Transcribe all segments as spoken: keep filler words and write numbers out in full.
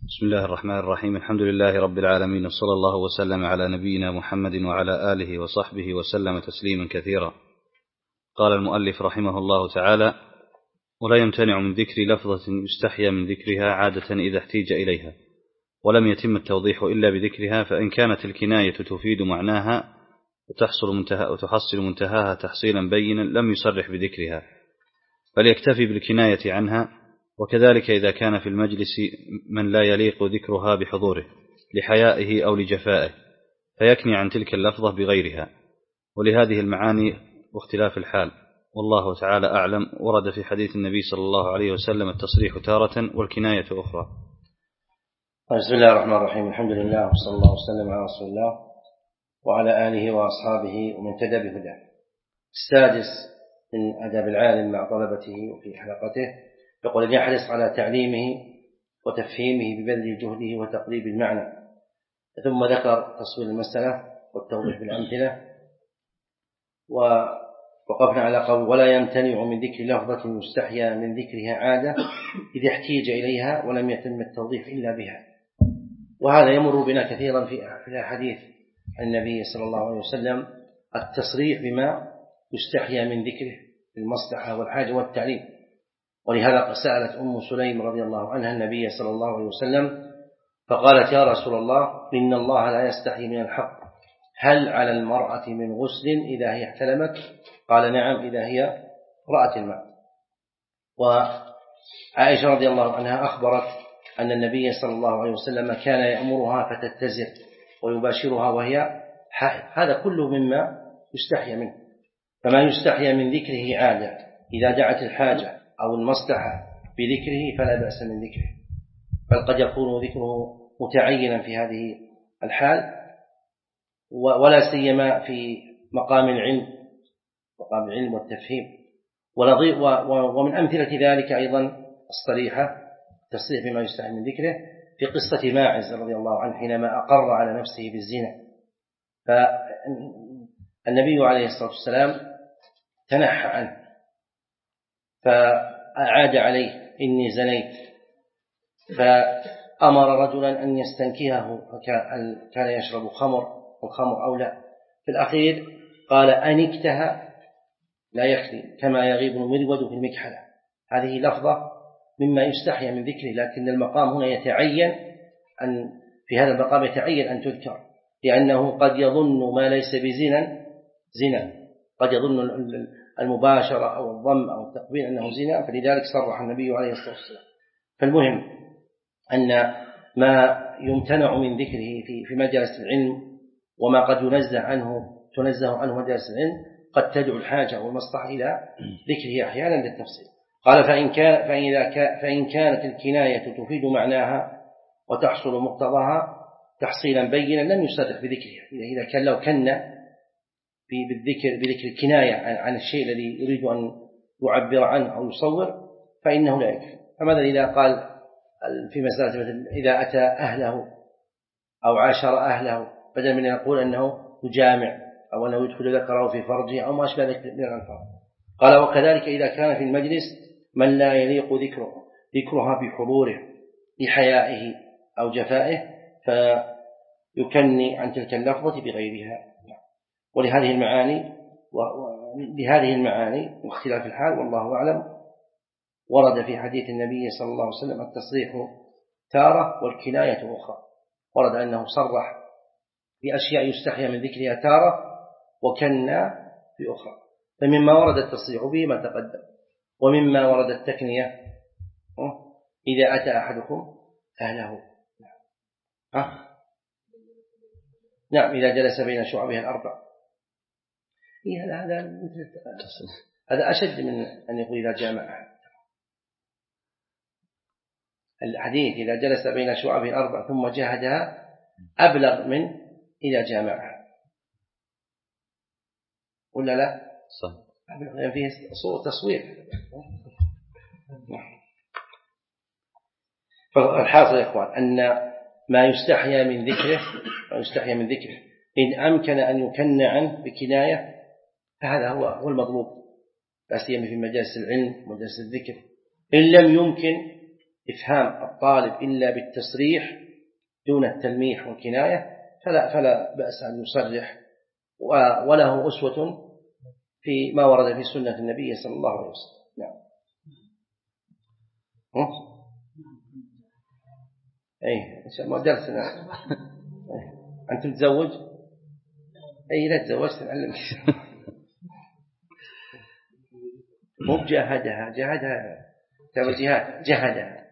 بسم الله الرحمن الرحيم. الحمد لله رب العالمين، وصلى الله وسلم على نبينا محمد وعلى آله وصحبه وسلم تسليما كثيرا. قال المؤلف رحمه الله تعالى: ولا يمتنع من ذكر لفظة يستحيا من ذكرها عادة إذا احتيج إليها، ولم يتم التوضيح إلا بذكرها، فإن كانت الكناية تفيد معناها وتحصل منتهى وتحصل منتهاها تحصيلا بينا لم يصرح بذكرها، بل يكتفي بالكناية عنها. وكذلك إذا كان في المجلس من لا يليق ذكرها بحضوره لحيائه أو لجفائه، فيكني عن تلك اللفظة بغيرها. ولهذه المعاني واختلاف الحال والله تعالى أعلم ورد في حديث النبي صلى الله عليه وسلم التصريح تارة والكناية أخرى. بسم الله الرحمن الرحيم. الحمد لله وصلى الله وسلم على رسول الله وعلى آله وأصحابه ومن تدى بهداه. السادس من أداب العالم مع طلبته وفي حلقته، يقول أن يحرص على تعليمه وتفهيمه ببذل جهده وتقريب المعنى. ثم ذكر تصوير المسألة والتوضيح بالأمثلة، ووقفنا على قول: ولا يمتنع من ذكر لفظة يستحيا من ذكرها عادة إذا احتيج إليها ولم يتم التوضيح إلا بها. وهذا يمر بنا كثيرا في الحديث عن النبي صلى الله عليه وسلم، التصريح بما يستحيا من ذكره في المصلحة والحاجة والتعليم. ولهذا سألت أم سليم رضي الله عنها النبي صلى الله عليه وسلم فقالت: يا رسول الله، إن الله لا يستحي من الحق، هل على المرأة من غسل إذا هي احتلمت؟ قال: نعم، إذا هي رأت الماء. وعائشة رضي الله عنها أخبرت أن النبي صلى الله عليه وسلم كان يأمرها فتتزر ويباشرها وهي حائض. هذا كله مما يستحي منه. فما يستحي من ذكره عادة إذا دعت الحاجة أو المصلحة بذكره فلا بأس من ذكره، بل قد يكون ذكره متعينا في هذه الحال، ولا سيما في مقام العلم مقام العلم والتفهيم. ومن أمثلة ذلك أيضا الصريحة، تصريح بما يستحي من ذكره في قصة ماعز رضي الله عنه حينما أقر على نفسه بالزنا، فالنبي عليه الصلاة والسلام تنحى عنه فأعاد عليه: إني زنيت. فأمر رجلا أن يستنكهه، فكان يشرب خمر والخمر أولى. في الأخير قال: أنكتها لا يكفي كما يغيب المرود في المكحلة. هذه لفظة مما يستحيا من ذكره، لكن المقام هنا يتعين أن في هذا المقام يتعين أن تذكر، لأنه قد يظن ما ليس بزنا زنا، قد يظن المباشرة أو الضم أو التقبيل أنه زنا، فلذلك صرح النبي عليه الصلاة والسلام. فالمهم أن ما يمتنع من ذكره في في مجالس العلم وما قد ينزه عنه تنزه عنه مجالس العلم قد تدعو الحاجة والمصلحة إلى ذكره أحيانا للتفصيل. قال: فإن كان فإذا كان فإن كانت الكناية تفيد معناها وتحصل مقتضاها تحصيلا بينا لم يصرح بذكرها. إذا كان لو كنا بالذكر بذكر الكناية عن الشيء الذي يريد أن يعبر عنه أو يصور فإنه لا يكفي. فماذا إذا قال في مسألة مثل إذا أتى أهله أو عاشر أهله، بدل من يقول أنه يجامع أو أنه يدخل ذكره في فرجه أو ما أشبه ذلك من الألفاظ. قال: وكذلك إذا كان في المجلس من لا يليق ذكره ذكرها بحضوره لحيائه أو جفائه، فيكني عن تلك اللفظة بغيرها. ولهذه المعاني ولهذه المعاني واختلاف الحال والله أعلم ورد في حديث النبي صلى الله عليه وسلم التصريح تارة والكناية أخرى. ورد أنه صرح بأشياء يستحيا من ذكرها تارة وكنا في أخرى. فمما ورد التصريح به ما تقدم، ومما ورد التكنية إذا أتى أحدكم أهله. ها؟ نعم، إذا جلس بين شعبها الأربع. هذا هذا أشد من أن يقول إذا جامع. الحديث إذا جلس بين شعبه الأربع ثم جاهدها أبلغ من إذا جامعها، ولا لا؟ صح. أبلغ فيه صوت تصوير. فالحاصل يا إخوان أن ما يستحيا من ذكره ما يستحيا من ذكره إن أمكن أن يكن عنه بكناية فهذا هو هو المطلوب، لا سيما في مجالس العلم ومجالس الذكر. إن لم يمكن إفهام الطالب إلا بالتصريح دون التلميح والكناية فلا, فلا بأس أن يصرح، وله أسوة في ما ورد في سنة النبي صلى الله عليه وسلم. نعم. أي إن شاء الله درسنا. أنت متزوج؟ أي لا تزوجت نعلمك. مو بجاهدها، جاهدها جهاد جهدها.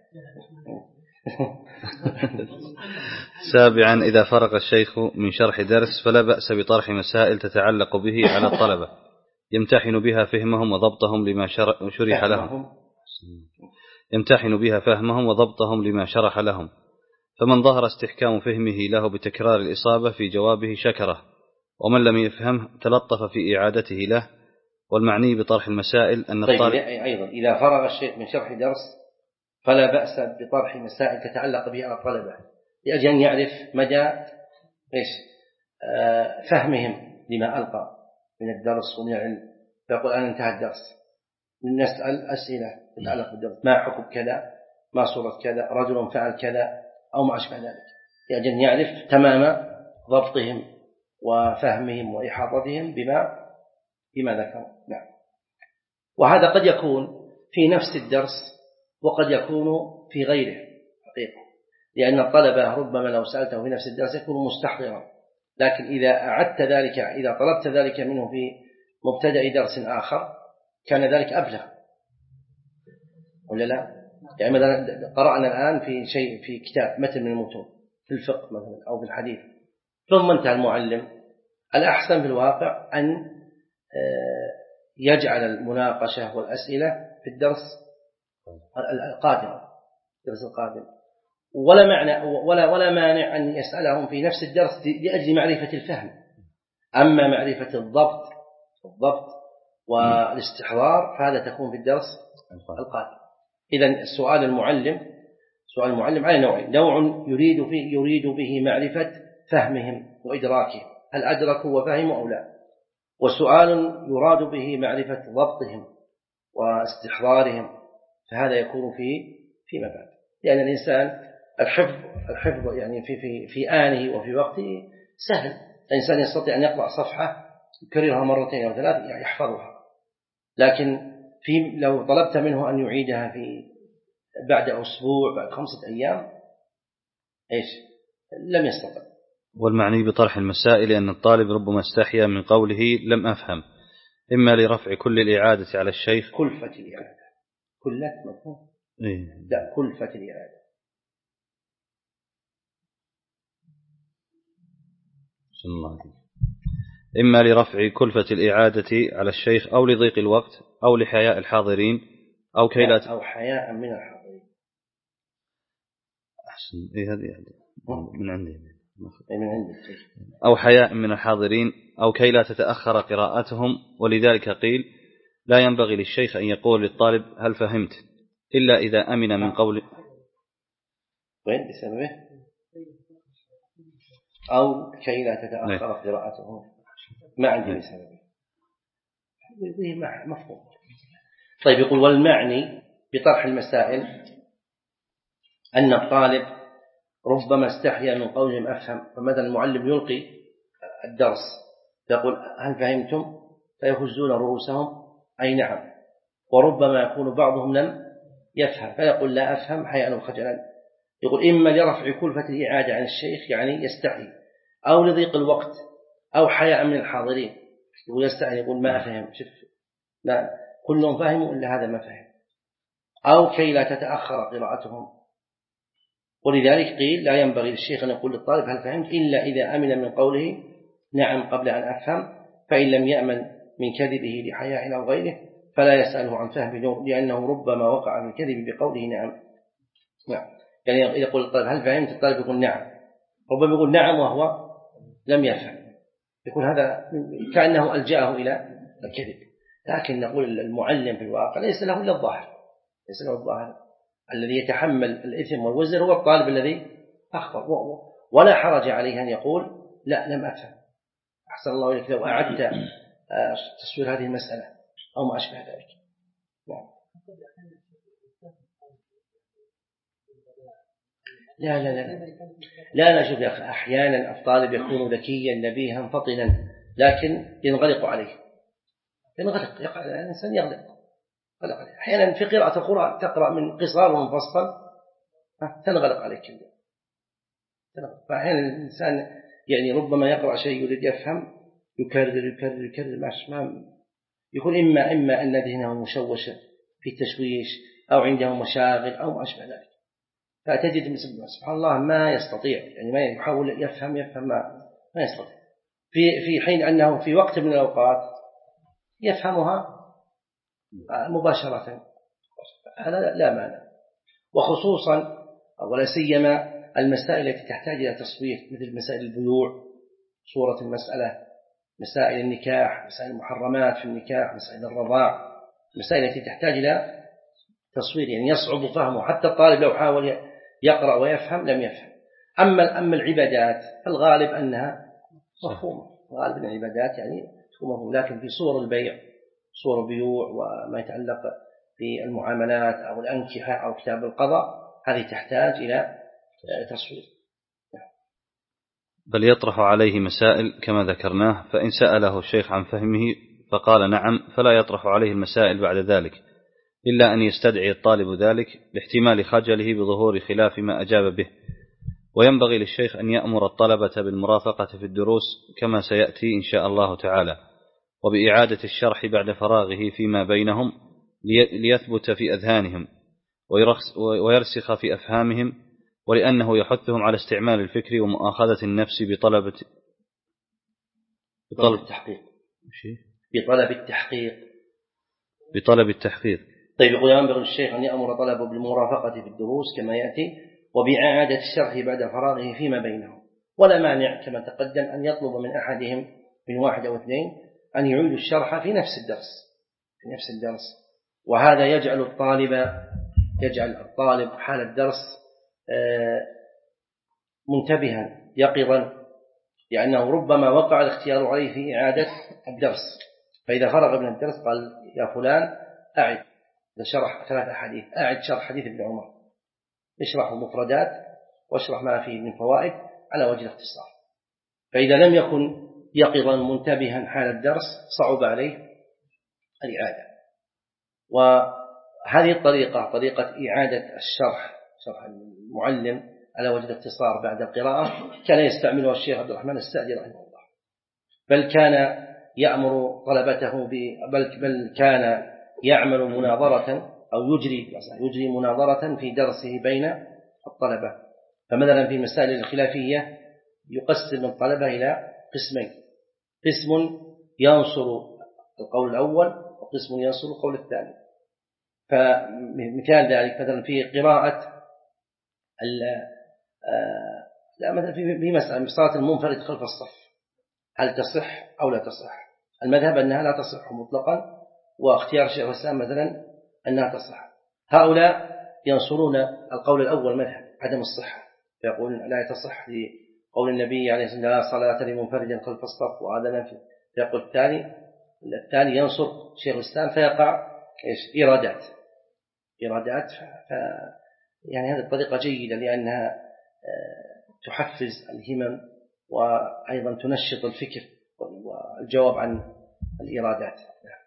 سابعا، إذا فرغ الشيخ من شرح درس فلا بأس بطرح مسائل تتعلق به على الطلبة يمتحن بها فهمهم وضبطهم لما شرح لهم يمتحن بها فهمهم وضبطهم لما شرح لهم، فمن ظهر استحكام فهمه له بتكرار الإصابة في جوابه شكره، ومن لم يفهم تلطف في إعادته له. والمعني بطرح المسائل أن الطالب طيب أيضا إذا فرغ الشيخ من شرح درس فلا بأس بطرح مسائل تتعلق به على الطلبة لأجل أن يعرف مدى إيش آه فهمهم لما ألقى من الدرس ومن العلم. فيقول أنا انتهى الدرس، نسأل أسئلة تتعلق بالدرس، ما حكم كذا، ما صورة كذا، رجل فعل كذا أو ما أشبه ذلك، لأجل أن يعرف تمام ضبطهم وفهمهم وإحاطتهم بما بما ذكر. نعم. وهذا قد يكون في نفس الدرس وقد يكون في غيره حقيقة، لأن الطلبة ربما لو سألته في نفس الدرس يكون مستحضرا، لكن إذا أعدت ذلك إذا طلبت ذلك منه في مبتدأ درس آخر كان ذلك أبلغ ولا لا؟ يعني مثلا قرأنا الآن في شيء في كتاب مثل من المتون في الفقه مثلا أو في الحديث ثم انتهى المعلم، الأحسن في الواقع أن يجعل المناقشة والأسئلة في الدرس القادم الدرس القادم ولا معنى ولا ولا مانع أن يسألهم في نفس الدرس لأجل معرفة الفهم. أما معرفة الضبط الضبط والاستحضار فهذا تكون في الدرس القادم. إذن السؤال المعلم سؤال المعلم على نوعين: نوع يريد فيه يريد به معرفة فهمهم وإدراكهم، هل أدركوا وفهموا أو لا، وسؤال يراد به معرفة ضبطهم واستحضارهم، فهذا يكون في فيما بعد، لأن الإنسان الحفظ الحفظ يعني في في في آنه وفي وقته سهل. الإنسان يستطيع أن يقرأ صفحة يكررها مرتين أو ثلاث يعني يحفظها، لكن في لو طلبت منه أن يعيدها في بعد أسبوع بعد خمسة أيام إيش لم يستطع. والمعني بطرح المسائل أن الطالب ربما استحيا من قوله لم أفهم، إما لرفع كل الإعادة على الشيخ كلفة الإعادة كلة مفهوم إيه؟ لا كلفة الإعادة الله. إما لرفع كلفة الإعادة على الشيخ أو لضيق الوقت أو لحياء الحاضرين أو كي لا أو حياء من الحاضرين. أحسن إيه هذه من عندي من عندي أو حياء من الحاضرين أو كي لا تتأخر قراءتهم. ولذلك قيل لا ينبغي للشيخ أن يقول للطالب هل فهمت إلا إذا أمن من قول وين بسببه أو كي لا تتأخر قراءته ما عندي بسببه مفهوم. طيب يقول والمعني بطرح المسائل أن الطالب ربما استحيا من قولهم أفهم، فمثلا المعلم يلقي الدرس يقول هل فهمتم فيهزون رؤوسهم أي نعم، وربما يكون بعضهم لم يفهم فيقول لا أفهم حياء وخجلا. يقول إما لرفع كلفة الإعادة عن الشيخ يعني يستحي، أو لضيق الوقت أو حياء من الحاضرين يقول يستحي يقول ما أفهم شوف لا كلهم فهموا إلا هذا ما فهم، أو كي لا تتأخر قراءتهم. ولذلك قيل لا ينبغي للشيخ أن يقول للطالب هل فهمت إلا إذا أمن من قوله نعم قبل أن أفهم، فإن لم يأمن من كذبه لحياء أو غيره فلا يسأله عن فهمه لأنه ربما وقع من كذب بقوله نعم. نعم يعني يقول الطالب هل فهمت الطالب يقول نعم، ربما يقول نعم وهو لم يفهم، يكون هذا كأنه ألجأه إلى الكذب. لكن نقول المعلم في الواقع ليس له إلا الظاهر ليس له الظاهر الذي يتحمل الإثم والوزر هو الطالب الذي أخطأ، ولا حرج عليه أن يقول لا لم أفهم. أحسن الله إليك لو أعدت تصوير هذه المسألة أو ما أشبه ذلك. نعم. لا لا لا لا لا شوف يا أخي، أحيانا الطالب يكون ذكيا نبيها فطنا لكن ينغلق عليه، ينغلق يقع الإنسان يغلق غلق عليه. أحيانا في قراءة القرآن تقرأ من قصار ومفصل تنغلق عليك، فأحيانا الإنسان يعني ربما يقرأ شيء يريد يفهم يكرر يكرر يكرر ما يكون إما إما أن ذهنه مشوش في تشويش أو عنده مشاغل أو ما أشبه ذلك، فتجد سبحان الله ما يستطيع يعني ما يحاول يفهم يفهم ما ما يستطيع في في حين أنه في وقت من الأوقات يفهمها مباشرة، هذا لا مانع. وخصوصا ولا سيما المسائل التي تحتاج إلى تصوير مثل مسائل البيوع، صورة المسألة، مسائل النكاح، مسائل المحرمات في النكاح، مسائل الرضاع، مسائل التي تحتاج إلى تصوير يعني يصعب فهمه، حتى الطالب لو حاول يقرأ ويفهم لم يفهم. أما أما العبادات الغالب أنها مفهومة، غالب العبادات يعني مفهومة، لكن في صور البيع، صور البيوع وما يتعلق بالمعاملات أو الأنكحة أو كتاب القضاء هذه تحتاج إلى تصوير. بل يطرح عليه مسائل كما ذكرناه، فإن سأله الشيخ عن فهمه فقال نعم فلا يطرح عليه المسائل بعد ذلك، إلا أن يستدعي الطالب ذلك لاحتمال خجله بظهور خلاف ما أجاب به. وينبغي للشيخ أن يأمر الطلبة بالمرافقة في الدروس كما سيأتي إن شاء الله تعالى، وبإعادة الشرح بعد فراغه فيما بينهم ليثبت في أذهانهم ويرسخ في أفهامهم، ولأنه يحثهم على استعمال الفكر ومؤاخذة النفس بطلب بطلب التحقيق بطلب التحقيق بطلب التحقيق طيب يقول ينبغي للشيخ أن يأمر طلبه بالمرافقة في الدروس كما يأتي، وبإعادة الشرح بعد فراغه فيما بينهم، ولا مانع كما تقدم أن يطلب من أحدهم من واحد أو اثنين أن يعيد الشرح في نفس الدرس في نفس الدرس وهذا يجعل الطالب يجعل الطالب حال الدرس منتبها يقظا، لأنه ربما وقع الاختيار عليه في إعادة الدرس، فإذا فرغ من الدرس قال يا فلان أعد شرح ثلاث أحاديث، أعد شرح حديث ابن عمر، اشرح المفردات واشرح ما فيه من فوائد على وجه الاختصار. فإذا لم يكن يقظا منتبها حال الدرس صعب عليه الإعادة. وهذه الطريقة طريقة إعادة الشرح شرح المعلم على وجه الاختصار بعد القراءة كان يستعملها الشيخ عبد الرحمن السعدي رحمه الله، بل كان يأمر طلبته بل, بل كان يعمل مناظرة أو يجري يجري مناظرة في درسه بين الطلبة. فمثلا في المسائل الخلافية يقسم الطلبة إلى قسمين، قسم ينصر القول الأول وقسم ينصر القول الثاني. فمثال ذلك مثلا في قراءة لا مثلا في مسألة صلاة المنفرد خلف الصف هل تصح أو لا تصح؟ المذهب أنها لا تصح مطلقا، واختيار شيخ الإسلام مثلا أنها تصح. هؤلاء ينصرون القول الأول مذهب عدم الصحة، فيقول لا تصح لقول النبي عليه الصلاة والسلام لا صلاة لمنفرد خلف الصف وهذا نفي. فيقول الثاني الثاني ينصر شيخ الإسلام فيقع إيش إيرادات إيرادات ف... يعني هذه الطريقة جيدة لأنها تحفز الهمم وأيضا تنشط الفكر والجواب عن الإيرادات.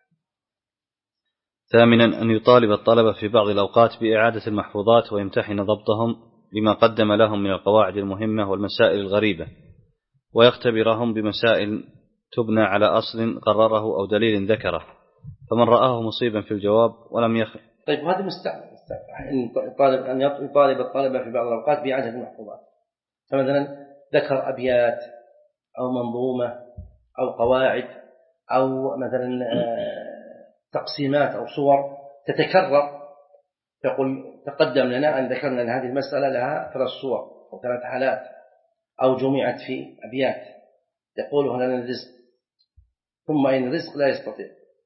ثامنا أن يطالب الطلبة في بعض الأوقات بإعادة المحفوظات ويمتحن ضبطهم لما قدم لهم من القواعد المهمة والمسائل الغريبة، ويختبرهم بمسائل تبنى على أصل قرره أو دليل ذكره، فمن رآه مصيبا في الجواب ولم يخ طيب هذا مستعمل طالب أن يطالب الطلبة في بعض الأوقات بإعادة المحفوظات، فمثلا ذكر أبيات أو منظومة أو قواعد أو مثلا تقسيمات أو صور تتكرر، يقول تقدم لنا أن ذكرنا أن هذه المسألة لها ثلاث صور أو ثلاث حالات أو جمعت في أبيات، يقول هنا الرزق ثم إن الرزق لا يستطيع.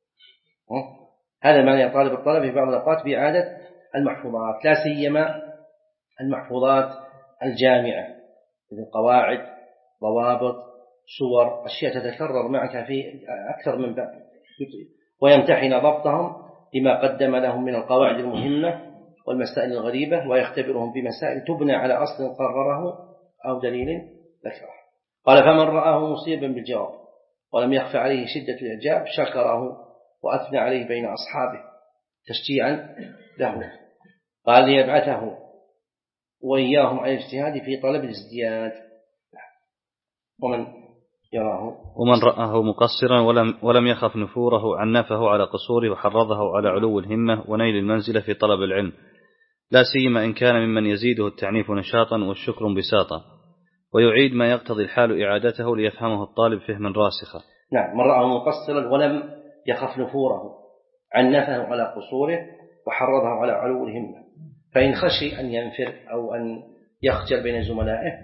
هذا معنى يطالب الطلبة في بعض الأوقات بإعادة المحفوظات، لا سيما المحفوظات الجامعة مثل قواعد ضوابط صور أشياء تتكرر معك في أكثر من باب، ويمتحن ضبطهم لما قدم لهم من القواعد المهمة والمسائل الغريبة، ويختبرهم بمسائل تبنى على أصل قرره أو دليل ذكره. قال فمن رآه مصيبا بالجواب ولم يخف عليه شدة الإعجاب شكره وأثنى عليه بين أصحابه تشجيعا له. قال ليبعثه وإياهم عن الاجتهاد في طلب الازدياد. ومن يراه ومن رآه مقصرا ولم, ولم يخف نفوره عنفه على قصوره وحرضه على علو الهمة ونيل المنزلة في طلب العلم، لا سيما إن كان ممن يزيده التعنيف نشاطا والشكر انبساطا، ويعيد ما يقتضي الحال إعادته ليفهمه الطالب فهما راسخا. نعم، من رآه مقصرا ولم يخف نفوره عنفه على قصوره وحرضه على علو الهمة، فإن خشي أن ينفر أو أن يخجل بين زملائه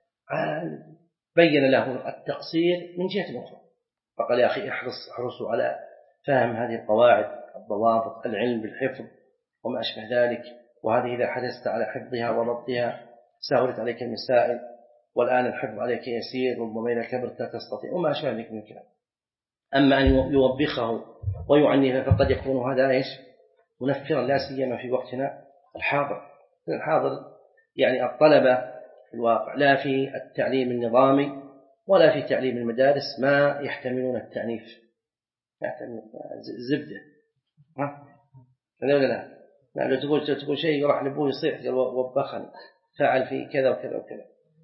بين له التقصير من جهة أخرى، فقال يا أخي احرص احرصوا على فهم هذه القواعد الضوابط، العلم بالحفظ وما أشبه ذلك، وهذه إذا حدثت على حفظها وضبطها سهلت عليك المسائل، والآن الحفظ عليك يسير ربما إذا كبرت لا تستطيع وما أشبه ذلك من الكلام. أما أن يوبخه ويعنفه فقد يكون هذا إيش منفرا، لا سيما في وقتنا الحاضر. الحاضر يعني الطلبة في الواقع لا في التعليم النظامي ولا في تعليم المدارس ما يحتملون التعنيف، يحتملون زبدة ها لا لا لا لو تقول تقول شيء يروح لأبوه يصيح قال وبخني فعل في كذا وكذا وكذا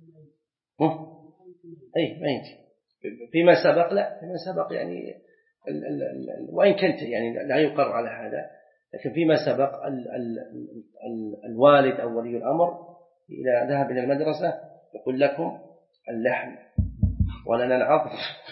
أي ما يمكن. فيما سبق لا فيما سبق يعني ال ال ال وإن كنت يعني لا يقر على هذا، لكن فيما سبق ال ال ال الوالد أو ولي الأمر إذا ذهب إلى المدرسة يقول لكم اللحم ولنا العظم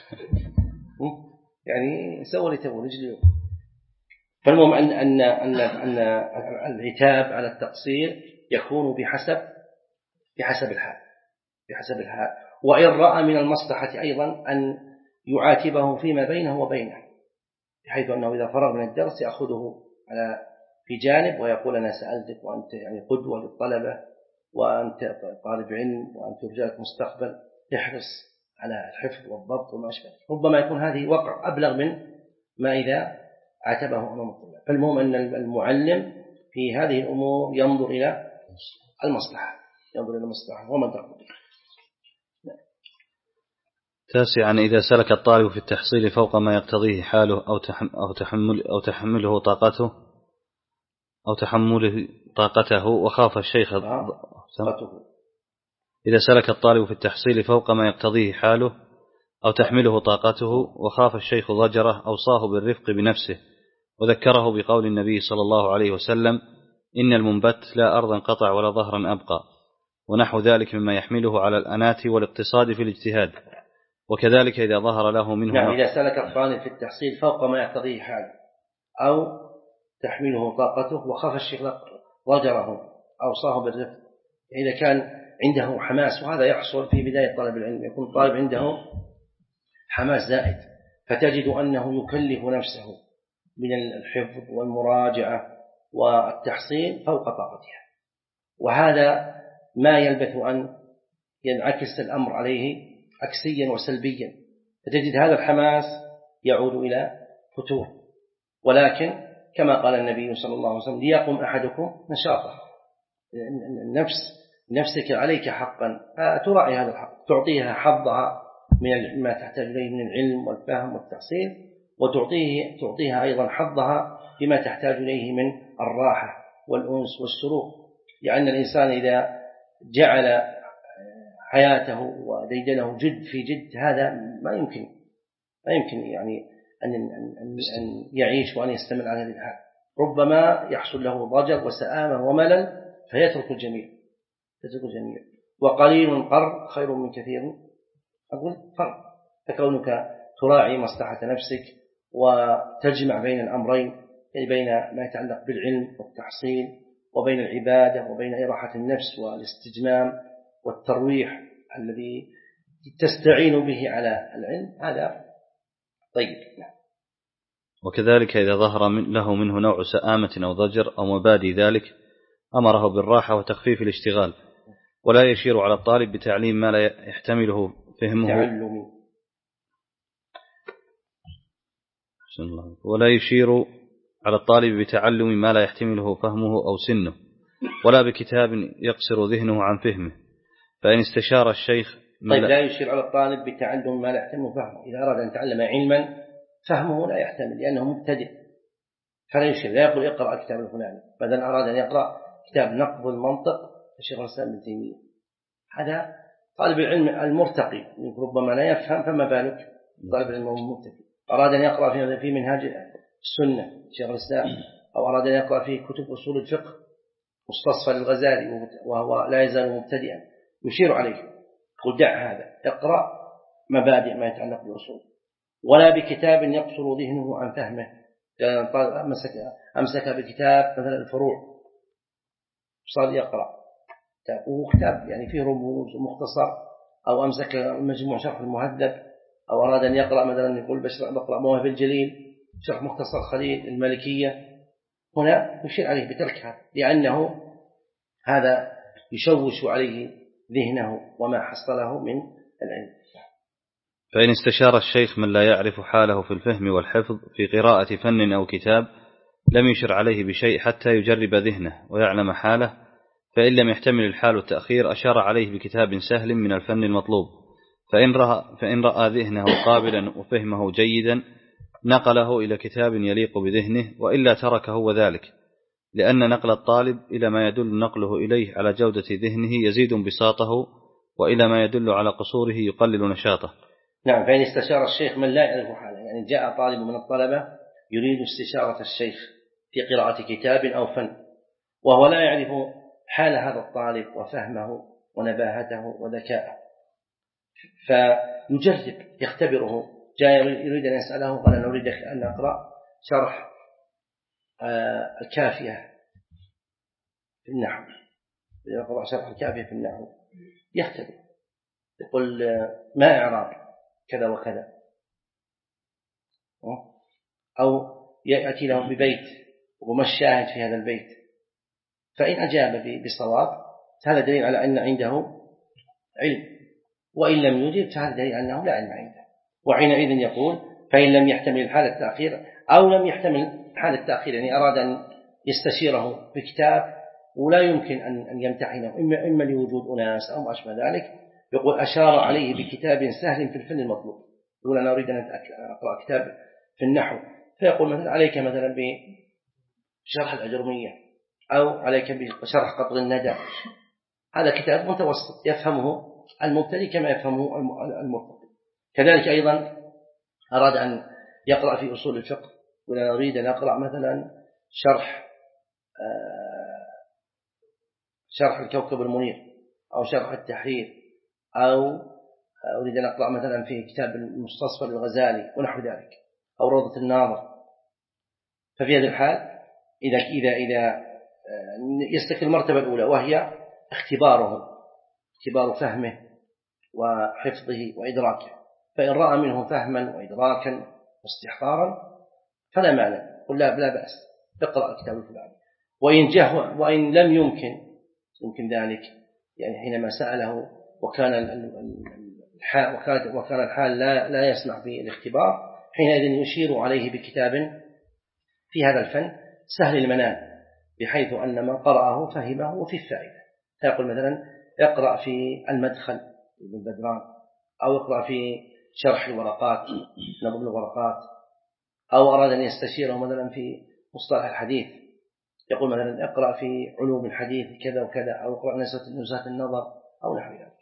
يعني سووا لي تبوا رجلي. فالمهم أن أن أن أن العتاب على التقصير يكون بحسب بحسب الحال بحسب الحال وإن رأى من المصلحة أيضا أن يعاتبه فيما بينه وبينه، بحيث أنه إذا فرغ من الدرس يأخذه على في جانب ويقول أنا سألتك وأنت يعني قدوة للطلبة وأنت طالب علم وأنت رجالك مستقبل، تحرص على الحفظ والضبط وما أشبه. ربما يكون هذه وقع أبلغ من ما إذا عاتبه أمام الطلاب. فالمهم أن المعلم في هذه الأمور ينظر إلى المصلحة ينظر إلى المصلحة وما تقول. تاسعا إذا سلك الطالب في التحصيل فوق ما يقتضيه حاله أو أو تحمل أو تحمله طاقته أو تحمله طاقته وخاف الشيخ إذا سلك الطالب في التحصيل فوق ما يقتضيه حاله أو تحمله طاقته وخاف الشيخ ضجره أوصاه بالرفق بنفسه وذكره بقول النبي صلى الله عليه وسلم إن المنبت لا أرضا قطع ولا ظهرا أبقى، ونحو ذلك مما يحمله على الأنات والاقتصاد في الاجتهاد. وكذلك إذا ظهر له منه نعم إذا سلك الطالب في التحصيل فوق ما يقتضيه حاله أو تحمله طاقته وخاف الشيخ ضجره أوصاه بالرفق. إذا كان عنده حماس، وهذا يحصل في بداية طلب العلم، يكون الطالب عنده حماس زائد فتجد أنه يكلف نفسه من الحفظ والمراجعة والتحصيل فوق طاقتها، وهذا ما يلبث أن ينعكس الأمر عليه عكسيا وسلبيا، فتجد هذا الحماس يعود إلى فتور. ولكن كما قال النبي صلى الله عليه وسلم ليقم أحدكم نشاطه، النفس نفسك عليك حقا تراعي هذا الحق، تعطيها حظها من ما تحتاج إليه من العلم والفهم والتحصيل، وتعطيه تعطيها أيضا حظها بما تحتاج إليه من الراحة والأنس والسرور. لأن الإنسان إذا جعل حياته وديدنه جد في جد هذا ما يمكن ما يمكن يعني أن أن يعيش وأن يستمر على هذه الحال. ربما يحصل له ضجر وسآمة وملل فيترك الجميع يترك الجميع وقليل قر خير من كثير أقول قر. فكونك تراعي مصلحة نفسك وتجمع بين الأمرين، يعني بين ما يتعلق بالعلم والتحصيل وبين العبادة وبين إراحة النفس والاستجمام والترويح الذي تستعين به على العلم، هذا طيب. وكذلك إذا ظهر له منه نوع سآمة أو ضجر أو مبادئ ذلك أمره بالراحة وتخفيف الاشتغال، ولا يشير على الطالب بتعليم ما لا يحتمله فهمه تعلمي. ولا يشير على الطالب بتعلم ما لا يحتمله فهمه أو سنه، ولا بكتاب يقصر ذهنه عن فهمه، فإن استشار الشيخ طيب لا يشير على الطالب بتعلم ما لا يحتمل فهمه. إذا أراد أن يتعلم علما فهمه لا يحتمل لأنه مبتدئ، فلا يشير، لا يقول اقرأ الكتاب الفلاني، بدل أراد أن يقرأ كتاب نقض المنطق الشيخ الإسلام ابن تيمية، هذا طالب العلم المرتقي ربما لا يفهم، فما بالك طالب العلم المرتقي. أراد أن يقرأ في منهاج السنة الشيخ الإسلام، أو أراد أن يقرأ في كتب أصول الفقه مستصفى للغزالي وهو لا يزال مبتدئا، يشير عليه قل دع هذا، اقرأ مبادئ ما يتعلق بالأصول، ولا بكتاب يقصر ذهنه عن فهمه. أمسك, أمسك بكتاب مثلا الفروع صار يقرأ وكتاب يعني فيه رموز ومختصر، أو أمسك مجموع شرح المهذب، أو أراد أن يقرأ مثلا يقول بقرأ مواهب الجليل شرح مختصر خليل المالكية، هنا يشير عليه بترك هذا، لأنه هذا يشوش عليه ذهنه وما حصله من العلم. فإن استشار الشيخ من لا يعرف حاله في الفهم والحفظ في قراءة فن أو كتاب لم يشر عليه بشيء حتى يجرب ذهنه ويعلم حاله، فإن لم يحتمل الحال التأخير أشار عليه بكتاب سهل من الفن المطلوب، فإن رأى, فإن رأى ذهنه قابلا وفهمه جيدا نقله إلى كتاب يليق بذهنه، وإلا تركه وذلك، لأن نقل الطالب إلى ما يدل نقله إليه على جودة ذهنه يزيد انبساطه، وإلى ما يدل على قصوره يقلل نشاطه. نعم. فإن استشار الشيخ من لا يعرف حاله، يعني جاء طالب من الطلبة يريد استشارة الشيخ في قراءة كتاب أو فن، وهو لا يعرف حال هذا الطالب وفهمه ونباهته وذكاءه، فيجرب يختبره. جاء يريد أن يسأله قال أنا أريد أن أقرأ شرح الكافية في النحو، يقرأ شرح الكافية في النحو، يختبر يقول ما إعراب كذا وكذا، أو يأتي له ببيت وما الشاهد في هذا البيت، فإن أجاب بصواب هذا دليل على أن عنده علم، وإن لم يجب فهذا دليل أنه لا علم عنده. وحينئذ يقول فإن لم يحتمل حال التأخير، أو لم يحتمل حال التأخير يعني أراد أن يستشيره بكتاب ولا يمكن أن يمتحنه إما, إما لوجود أناس أو ما أشبه ذلك، يقول أشار عليه بكتاب سهل في الفن المطلوب. يقول أنا أريد أن أقرأ كتاب في النحو، فيقول مثلا عليك مثلا بشرح الأجرمية، أو عليك بشرح قطر الندى، هذا كتاب متوسط يفهمه المبتدئ كما يفهمه المرتقي. كذلك أيضا أراد أن يقرأ في أصول الفقه، ولا أريد أن أقرأ مثلا شرح شرح الكوكب المنير أو شرح التحرير، أو أريد أن أقرأ مثلا في كتاب المستصفى للغزالي ونحو ذلك، أو روضة الناظر. ففي هذه الحال إذا إذا إذا يستكمل المرتبة الأولى وهي اختباره، اختبار فهمه وحفظه وإدراكه، فإن رأى منه فهما وإدراكا واستحضارا فلا مانع، قل لا بلا بأس اقرأ الكتاب الفلاني. وإن جهل وإن لم يمكن يمكن ذلك، يعني حينما سأله وكان الحال وكان وكان الحال لا لا يسمح بالاختبار، حينئذ يشير عليه بكتاب في هذا الفن سهل المنال، بحيث أن من قرأه فهمه وفي الفائدة. فيقول مثلا اقرأ في المدخل ابن بدران، أو اقرأ في شرح الورقات نظم الورقات، أو أراد أن يستشيره مثلا في مصطلح الحديث، يقول مثلا اقرأ في علوم الحديث كذا وكذا، أو اقرأ نزهة النظر أو نحو ذلك.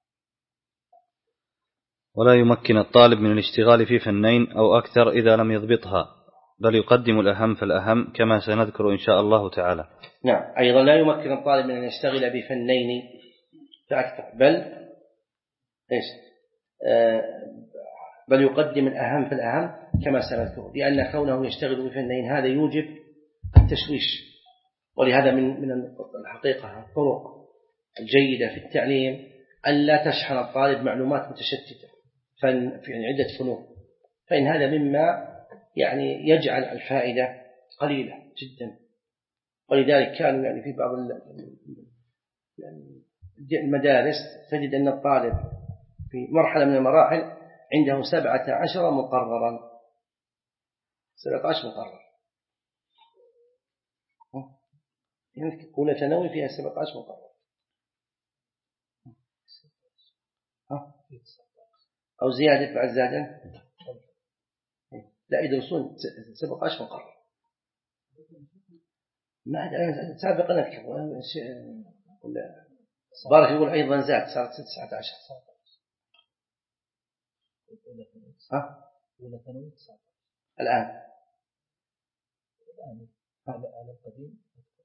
ولا يمكن الطالب من الاشتغال في فنين أو أكثر إذا لم يضبطها، بل يقدم الأهم فالأهم كما سنذكر إن شاء الله تعالى. نعم. أيضا لا يمكن الطالب من أن يشتغل بفنين فأكثر، بل إيش آه بل يقدم الأهم فالأهم كما سنذكر، لأن كونه يشتغل بفنين هذا يوجب التشويش. ولهذا من من الحقيقة الطرق الجيدة في التعليم أن لا تشحن الطالب معلومات متشتتة في عدة فنون، فإن هذا مما يعني يجعل الفائدة قليلة جدا. ولذلك كانوا يعني في بعض المدارس تجد أن الطالب في مرحلة من المراحل عنده سبعة عشر مقررا، سبعة عشر مقرر، يعني أولى ثانوي فيها سبعة عشر مقرر ها؟ أو زيادة بعد زادة لا يدرسون سبعة عشر مقرر ما سابقا نذكر ولا بارك يقول أيضا زاد صارت تسعة عشر ها؟ الآن على القديم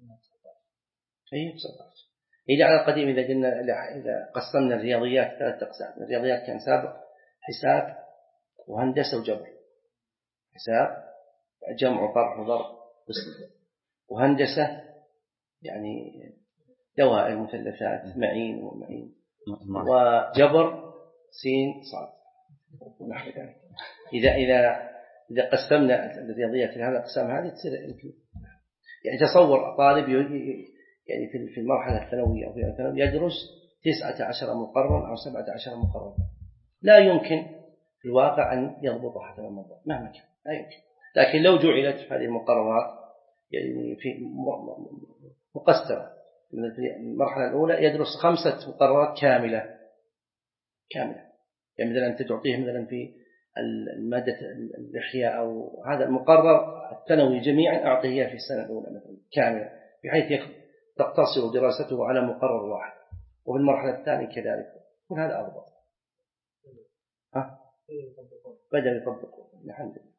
أي تسعة عشر إذا على القديم إذا قلنا إذا قسمنا الرياضيات ثلاثة أقسام الرياضيات كان سابق حساب وهندسة وجبر حساب جمع وطرح وضرب وهندسة يعني دوائر مثلثات معين ومعين وجبر سين صاد ونحو ذلك إذا إذا إذا قسمنا الرياضيات إلى هذه الأقسام هذه تصير يعني تصور طالب يعني في المرحلة الثانوية أو في الثانوية يدرس تسعة عشر مقرر أو سبعة عشر مقرر لا يمكن في الواقع أن يضبط هذا الموضوع مهما كان لا يمكن لكن لو جعلت هذه المقررات يعني في مقسمة في المرحلة الأولى يدرس خمسة مقررات كاملة كاملة يعني مثلا أنت تعطيه مثلا في المادة الإحياء أو هذا المقرر الثانوي جميعا أعطيه في السنة الأولى مثلا كاملة بحيث تقتصر دراسته على مقرر واحد وفي المرحلة الثانية كذلك وهذا أضبط ها بدأ يطبقه الحمد لله.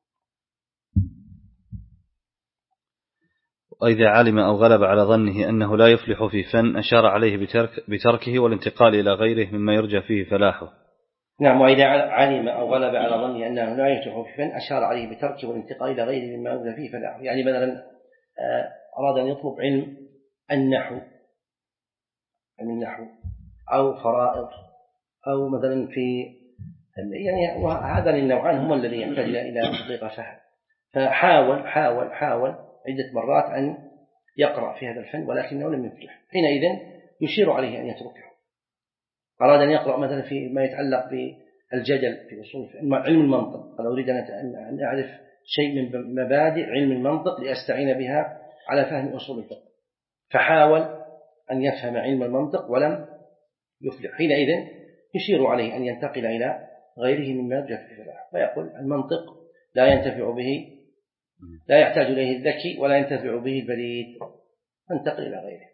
وإذا علم أو غلب على ظنه أنه لا يفلح في فن أشار عليه بترك بتركه والانتقال إلى غيره مما يرجى فيه فلاحه. نعم وإذا علم أو غلب على ظنه أنه لا يفلح في فن أشار عليه بتركه والانتقال إلى غيره مما يرجى فيه فلاحه. يعني مثلا أراد أن يطلب علم النحو علم النحو أو فرائض أو مثلا في يعني هذان النوعان هما الذي يحتاج إلى تطبيق فهم فحاول حاول حاول عدة مرات أن يقرأ في هذا الفن ولكنه لم يفلح حينئذ يشير عليه أن يتركه. أراد أن يقرأ مثلا في ما يتعلق بالجدل في أصول علم المنطق قال أريد أن أعرف شيء من مبادئ علم المنطق لأستعين بها على فهم أصول الفقه فحاول أن يفهم علم المنطق ولم يفلح حينئذ يشير عليه أن ينتقل إلى غيره مما يرجى في الفلاح ويقول المنطق لا ينتفع به لا يحتاج إليه الذكي ولا ينتفع به البليد انتقل إلى غيره.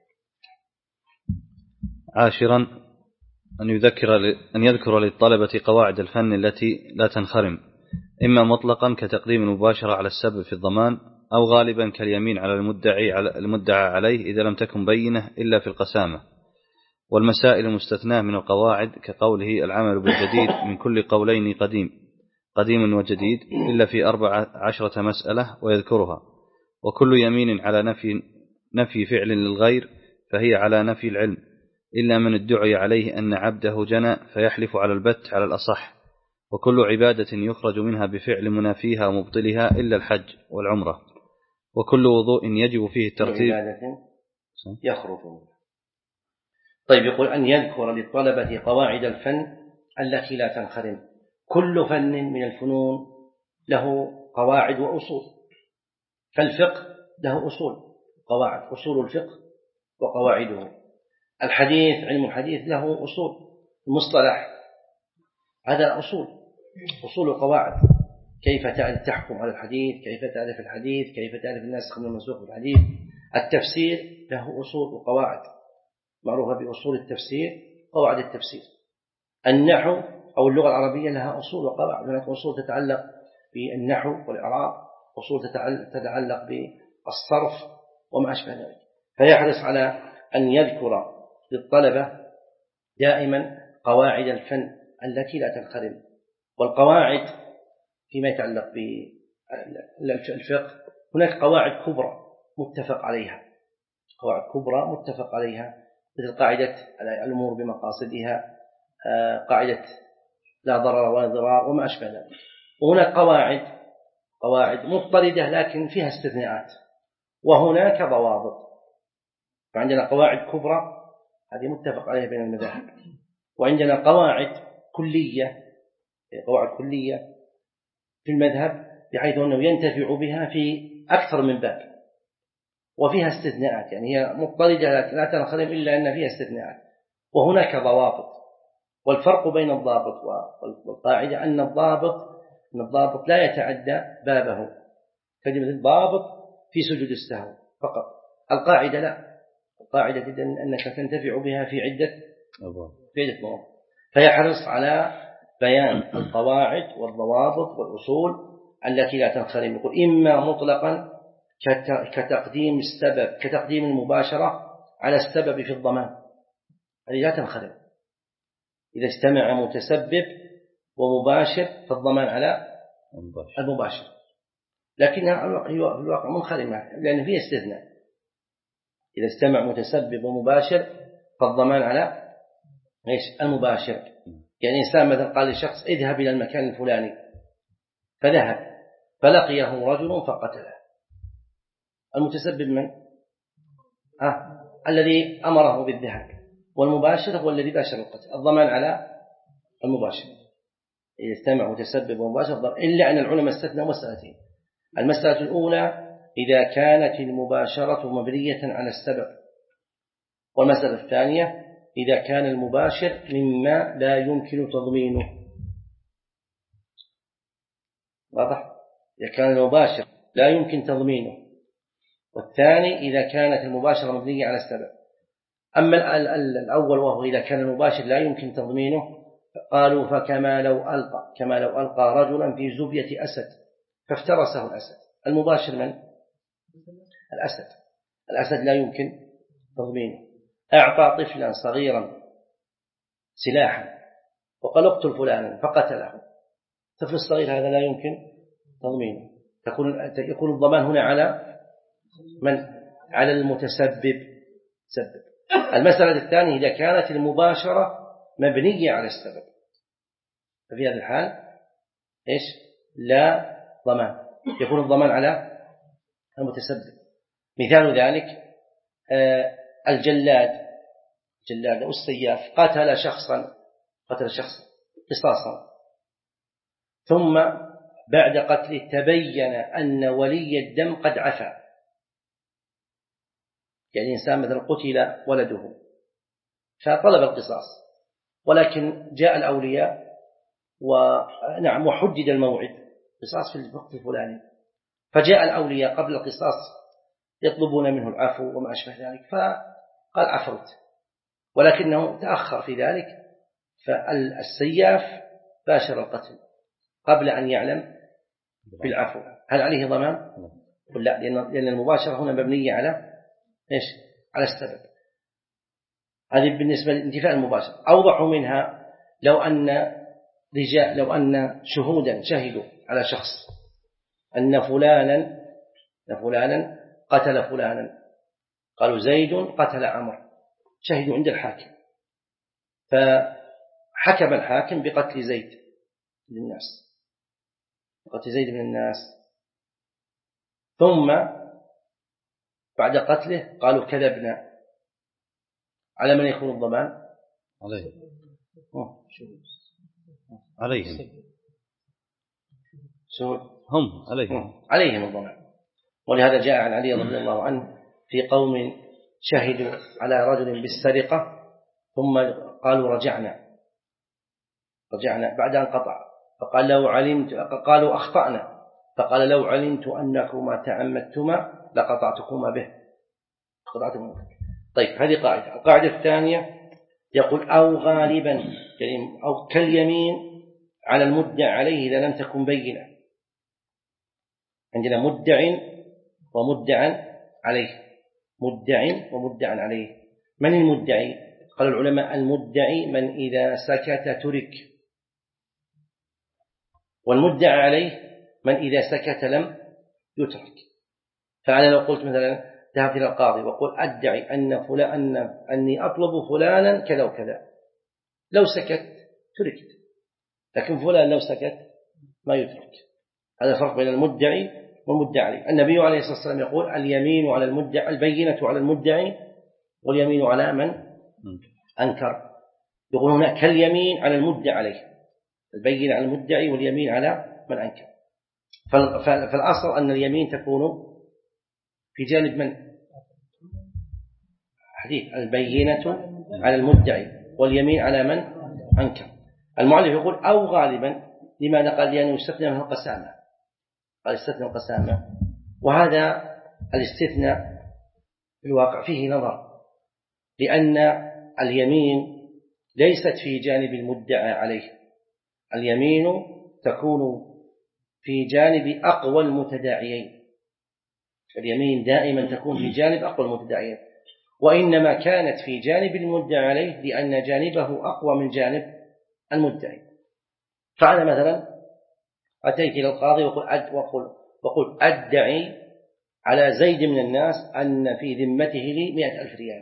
عاشرا أن يذكر أن يذكر للطلبة قواعد الفن التي لا تنخرم إما مطلقا كتقديم المباشرة على السبب في الضمان أو غالبا كاليمين على المدعي على المدعى عليه إذا لم تكن بينة إلا في القسامة والمسائل المستثناة من القواعد كقوله العمل بالجديد من كل قولين قديم قديم وجديد إلا في أربع عشرة مسألة ويذكرها وكل يمين على نفي نفي فعل للغير فهي على نفي العلم إلا من ادعي عليه أن عبده جنى فيحلف على البت على الأصح وكل عبادة يخرج منها بفعل منافيها ومبطلها إلا الحج والعمرة وكل وضوء يجب فيه الترتيب يخرج. طيب يقول أن يذكر للطلبة قواعد الفن التي لا تنخرم. كل فن من الفنون له قواعد وأصول فالفقه له أصول قواعد أصول الفقه وقواعده. الحديث علم الحديث له أصول المصطلح هذا أصول أصول قواعد كيف تعرف تحكم على الحديث كيف تعرف الحديث كيف تعرف الناسخ من المنسوخ في الحديث. التفسير له أصول وقواعد معروفة بأصول التفسير قواعد التفسير. النحو أو اللغة العربية لها أصول وقواعد هناك أصول تتعلق بالنحو والإعراب أصول تتعلق بالصرف وما أشبه ذلك. فيحرص على أن يذكر للطلبة دائما قواعد الفن التي لا تنخرم. والقواعد فيما يتعلق بالفقه هناك قواعد كبرى متفق عليها قواعد كبرى متفق عليها مثل قاعدة الأمور بمقاصدها قاعدة لا ضرر ولا ضرار وما أشبه ذلك. وهناك قواعد قواعد مضطردة لكن فيها استثناءات وهناك ضوابط. فعندنا قواعد كبرى هذه متفق عليها بين المذاهب وعندنا قواعد كلية قواعد كلية في المذهب بحيث أنه ينتفع بها في أكثر من باب وفيها استثناءات، يعني هي مضطردة لا تنخرم إلا أن فيها استثناءات، وهناك ضوابط. والفرق بين الضابط والقاعدة أن الضابط أن الضابط لا يتعدى بابه، كلمة الضابط في سجود السهو فقط. القاعدة لا، القاعدة جدا أنك تنتفع بها في عدة في عدة مواضع. فيحرص على بيان القواعد والضوابط والأصول التي لا تنخرم. يقول إما مطلقا كتقديم السبب كتقديم المباشرة على السبب في الضمان، هذه لا تنخرم. إذا اجتمع متسبب ومباشر فالضمان على المباشر، لكنها في الواقع منخرمة لأن فيه استثناء. إذا اجتمع متسبب ومباشر فالضمان على إيش؟ المباشر. يعني إنسان مثلا قال لشخص اذهب إلى المكان الفلاني، فذهب فلقيه رجل فقتله، المتسبب من؟ آه. الذي أمره بالذهاب، والمباشر هو الذي باشر القتل، الضمان على المباشر. إذا اجتمع متسبب ومباشر، إلا أن العلماء استثنوا مسألتين. المسألة الأولى إذا كانت المباشرة مبنية على السبب، والمسألة الثانية إذا كان المباشر مما لا يمكن تضمينه. واضح؟ إذا كان المباشر لا يمكن تضمينه، والثاني إذا كانت المباشرة مبنية على السبب. أما الأول وهو إذا كان المباشر لا يمكن تضمينه، قالوا فكما لو ألقى كما لو ألقى رجلا في زبية أسد فافترسه الأسد، المباشر من؟ الأسد. الأسد لا يمكن تضمينه. أعطى طفلا صغيرا سلاحا وقال اقتل فلانا فقتله، الطفل الصغير هذا لا يمكن تضمينه، تكون يكون الضمان هنا على من؟ على المتسبب. سبب. المسألة الثانية إذا كانت المباشرة مبنية على السبب، ففي هذا الحال إيش؟ لا ضمان، يكون الضمان على المتسبب. مثال ذلك آه الجلاد الجلاد أو السياف قتل شخصا قتل شخصا قصاصا، ثم بعد قتله تبين أن ولي الدم قد عفا، يعني إنسان مثلا قتل ولده فطلب القصاص، ولكن جاء الأولياء ونعم وحدد الموعد قصاص في الوقت الفلاني، فجاء الأولياء قبل القصاص يطلبون منه العفو وما أشبه ذلك، فقال عفوت، ولكنه تأخر في ذلك، فالسياف باشر القتل قبل أن يعلم بالعفو. هل عليه ضمان؟ لا، لأن المباشرة هنا مبنية على إيش؟ على السبب. هذه بالنسبة للانتفاء المباشر. أوضح منها لو أن رجال لو أن شهودا شهدوا على شخص أن فلانا فلانا قتل فلانا، قالوا زيد قتل عمرو، شهدوا عند الحاكم، فحكم الحاكم بقتل زيد للناس قتل زيد من الناس، ثم بعد قتله قالوا كذبنا، على من يكون الضمان؟ عليهم عليهم هم عليهم عليهم الضمان. ولهذا جاء عن علي رضي الله عنه في قوم شهدوا على رجل بالسرقة ثم قالوا رجعنا رجعنا بعد أن قطع، فقال لو علمت قالوا أخطأنا، فقال لو علمت أنكما تعمدتما لقطعتكما به قطعتكما به. طيب هذه قاعدة. القاعدة الثانية يقول أو غالبا، يعني أو كاليمين على المدعى عليه إذا لم تكن بينة. عندنا مدع ومدعا عليه، مدع ومدعا عليه. من المدعي؟ قال العلماء المدعي من إذا سكت ترك، والمدعى عليه من إذا سكت لم يترك. فأنا لو قلت مثلا ذهبت إلى القاضي وقل أدعي أن فلان أن أني أطلب فلانا كذا وكذا، لو سكت تركت، لكن فلان لو سكت ما يترك. هذا الفرق بين المدعي والمدعى عليه. النبي عليه الصلاة والسلام يقول اليمين على المدعي، البينة على المدعي واليمين على من أنكر. يقول هنا كاليمين على المدعى عليه، البينة على المدعي واليمين على من أنكر. فالأصل أن اليمين تكون في جانب من حديث البينة على المدعي واليمين على من أنكر. المؤلف يقول أو غالبا، لماذا؟ قال لأنه يستثنى من القسامة، قال يستثنى القسامة، وهذا الاستثناء في الواقع فيه نظر، لأن اليمين ليست في جانب المدعى عليه، اليمين تكون في جانب أقوى المتداعيين، اليمين دائما تكون في جانب أقوى المتداعيين، وإنما كانت في جانب المدعى عليه لأن جانبه أقوى من جانب المدعي. فأنا مثلا أتيت إلى القاضي وقل, وقل أدعي على زيد من الناس أن في ذمته لي مئة ألف ريال،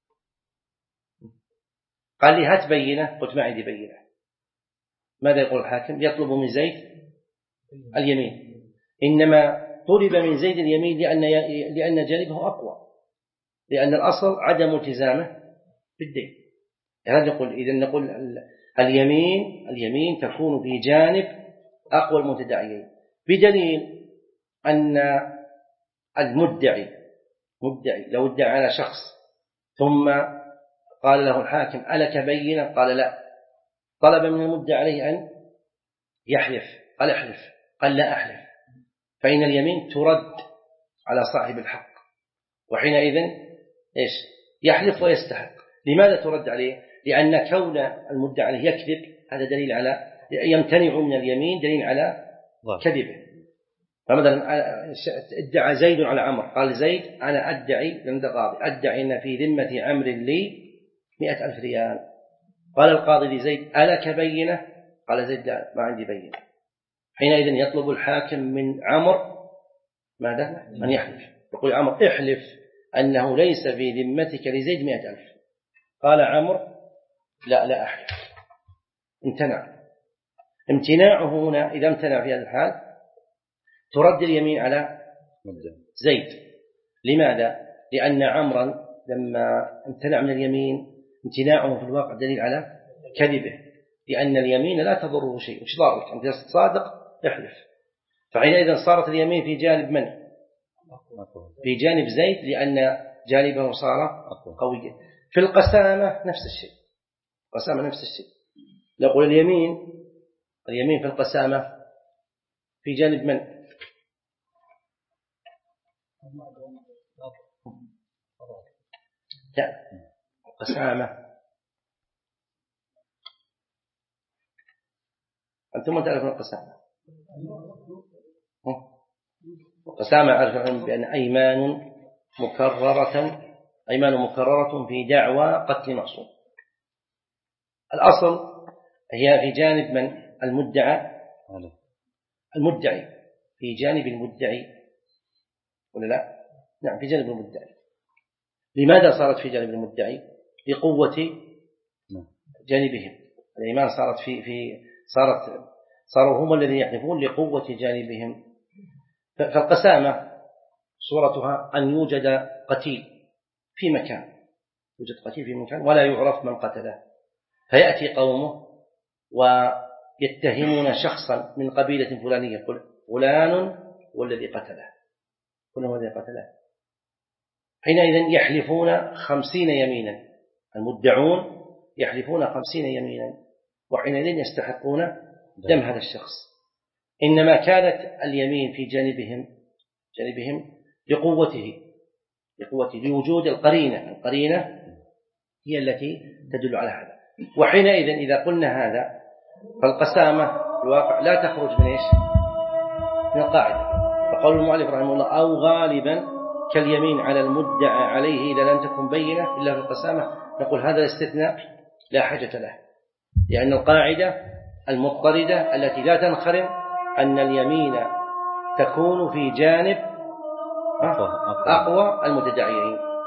قال لي هات بينة، قلت ما عندي بينة. ماذا يقول الحاكم؟ يطلب من زيد اليمين، إنما طلب من زيد اليمين لأن لأن جانبه أقوى، لأن الأصل عدم التزامه بالدين. هذا نقول إذا نقول اليمين اليمين تكون في جانب أقوى المتداعيين، بدليل أن المدعي مدعي لو ادعى على شخص ثم قال له الحاكم ألك بينة؟ قال لا، طلب من المدعي عليه أن يحلف، قال احلف، قال لا أحلف، فإن اليمين ترد على صاحب الحق، وحينئذ إيش؟ يحلف ويستحق. لماذا ترد عليه؟ لأن كون المدعي عليه يكذب هذا دليل على يمتنع من اليمين، دليل على كذبه. فمثلا ادعى زيد على عمر، قال زيد أنا أدعي عند قاضي أدعي أن في ذمة عمر لي مئة ألف ريال، قال القاضي لزيد ألك بينة؟ قال زيد لا ما عندي بينة. حينئذ يطلب الحاكم من عمر ماذا؟ أن يحلف، يقول عمر احلف أنه ليس في ذمتك لزيد مئة ألف. قال عمر لا لا أحلف، امتنع. امتناعه هنا إذا امتنع في هذا الحال ترد اليمين على زيد. لماذا؟ لأن عمرا لما امتنع من اليمين امتناعه في الواقع دليل على كذبه، لأن اليمين لا تضره شيء، وش ضارك؟ أنت صادق احلف. فحينئذ صارت اليمين في جانب من؟ في جانب زيد، لأن جانبه صار قويا. في القسامة نفس الشيء، القسامة نفس الشيء، نقول اليمين اليمين في القسامة في جانب من؟ لا، القسامة أنتم تعرفون القسامة. القسامة عرفوا بأن أيمان مكررة أيمان مكررة في دعوى قتل معصوم. الأصل هي في جانب من؟ المدعى المدعي في جانب المدعي ولا لا؟ نعم في جانب المدعي. لماذا صارت في جانب المدعي؟ لقوة جانبهم. الإيمان صارت في في صارت صاروا هم الذين يحلفون لقوة جانبهم. فالقسامة صورتها أن يوجد قتيل في مكان، يوجد قتيل في مكان ولا يعرف من قتله، فيأتي قومه ويتهمون شخصا من قبيلة فلانية، يقول فلان والذي قتله، فلان والذي قتله. حينئذ يحلفون خمسين يمينا، المدعون يحلفون خمسين يمينا، وحينئذ يستحقون دم هذا الشخص. إنما كانت اليمين في جانبهم جانبهم لقوته لقوته لوجود القرينة، القرينة هي التي تدل على هذا. وحينئذ إذا قلنا هذا فالقسامة الواقع لا تخرج من إيش؟ من القاعدة. فقول المؤلف رحمه الله أو غالبا كاليمين على المدعى عليه إذا لم تكن بينة إلا في القسامة، نقول هذا الاستثناء لا حاجة له، لأن القاعدة المضطردة التي لا تنخرم أن اليمين تكون في جانب أقوى المتداعيين.